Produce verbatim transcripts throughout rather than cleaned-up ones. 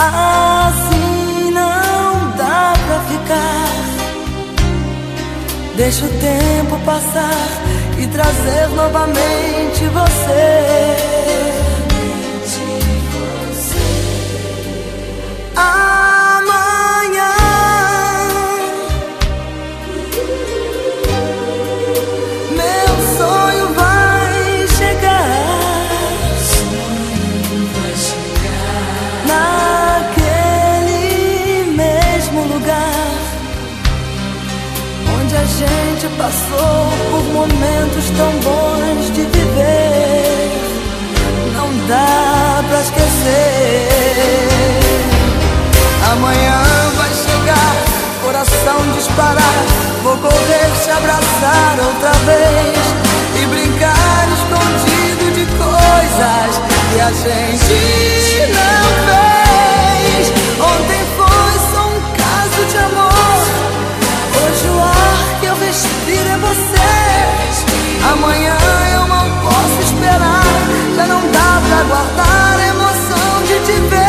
Assim não dá pra ficar. Deixa o tempo passar e trazer novamente você. Amanhã meu sonho vai chegar, naquele mesmo lugar onde a gente passou por momentos tão bons de viver. Não dá pra esquecer. Amanhã vai chegar, coração disparar. Vou correr, te abraçar outra vez e brincar escondido de coisas que a gente não fez. Ontem foi só um caso de amor, hoje o ar que eu respiro é você. Amanhã eu não posso esperar, já não dá pra guardar a emoção de te ver.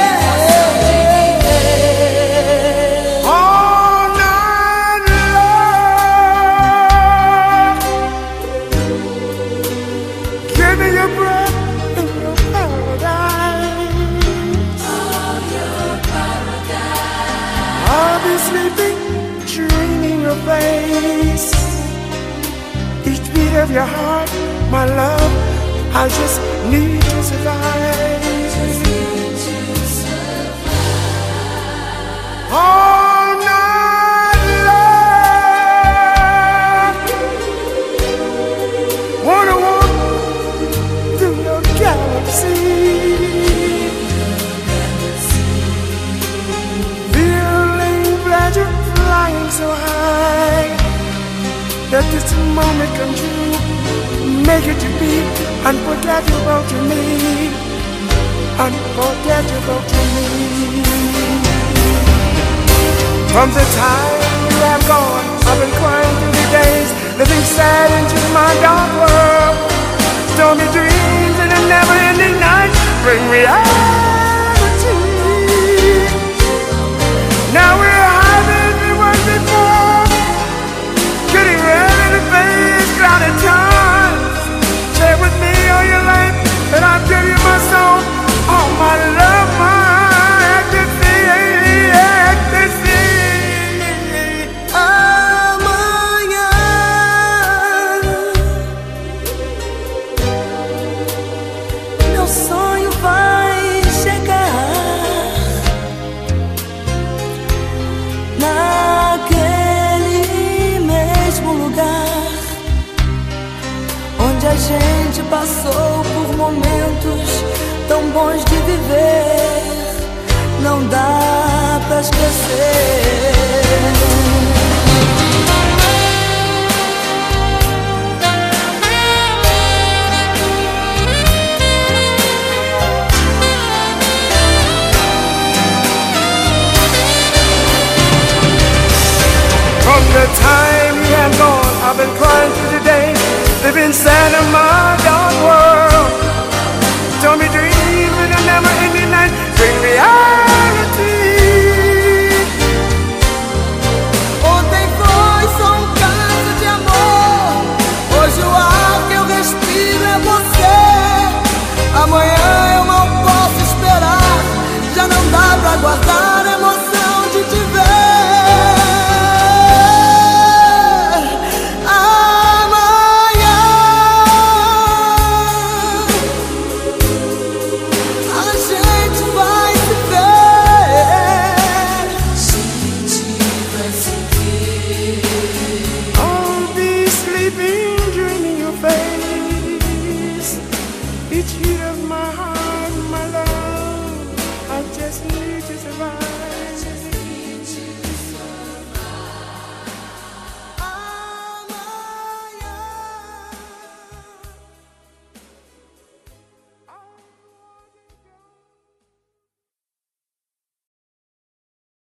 Face. Each beat of your heart, my love, I just need to survive. Just need to survive. All night long, wanna walk through your galaxy, feeling pleasure flying so high. Let this moment come true, make it to be unforgettable to me, unforgettable to me. From the time you have gone, I've been crying through the days, living sad into my dark world. Stormy dreams and a never-ending night bring reality. Now we're higher than we were before, getting ready to face clouded times. Share with me all your life, and I'll give you my soul, all my love, my ecstasy, ecstasy. Amanhã meu sonho vai chegar, naquele mesmo lugar onde a gente passou por momentos tão bons de viver. Não dá pra esquecer.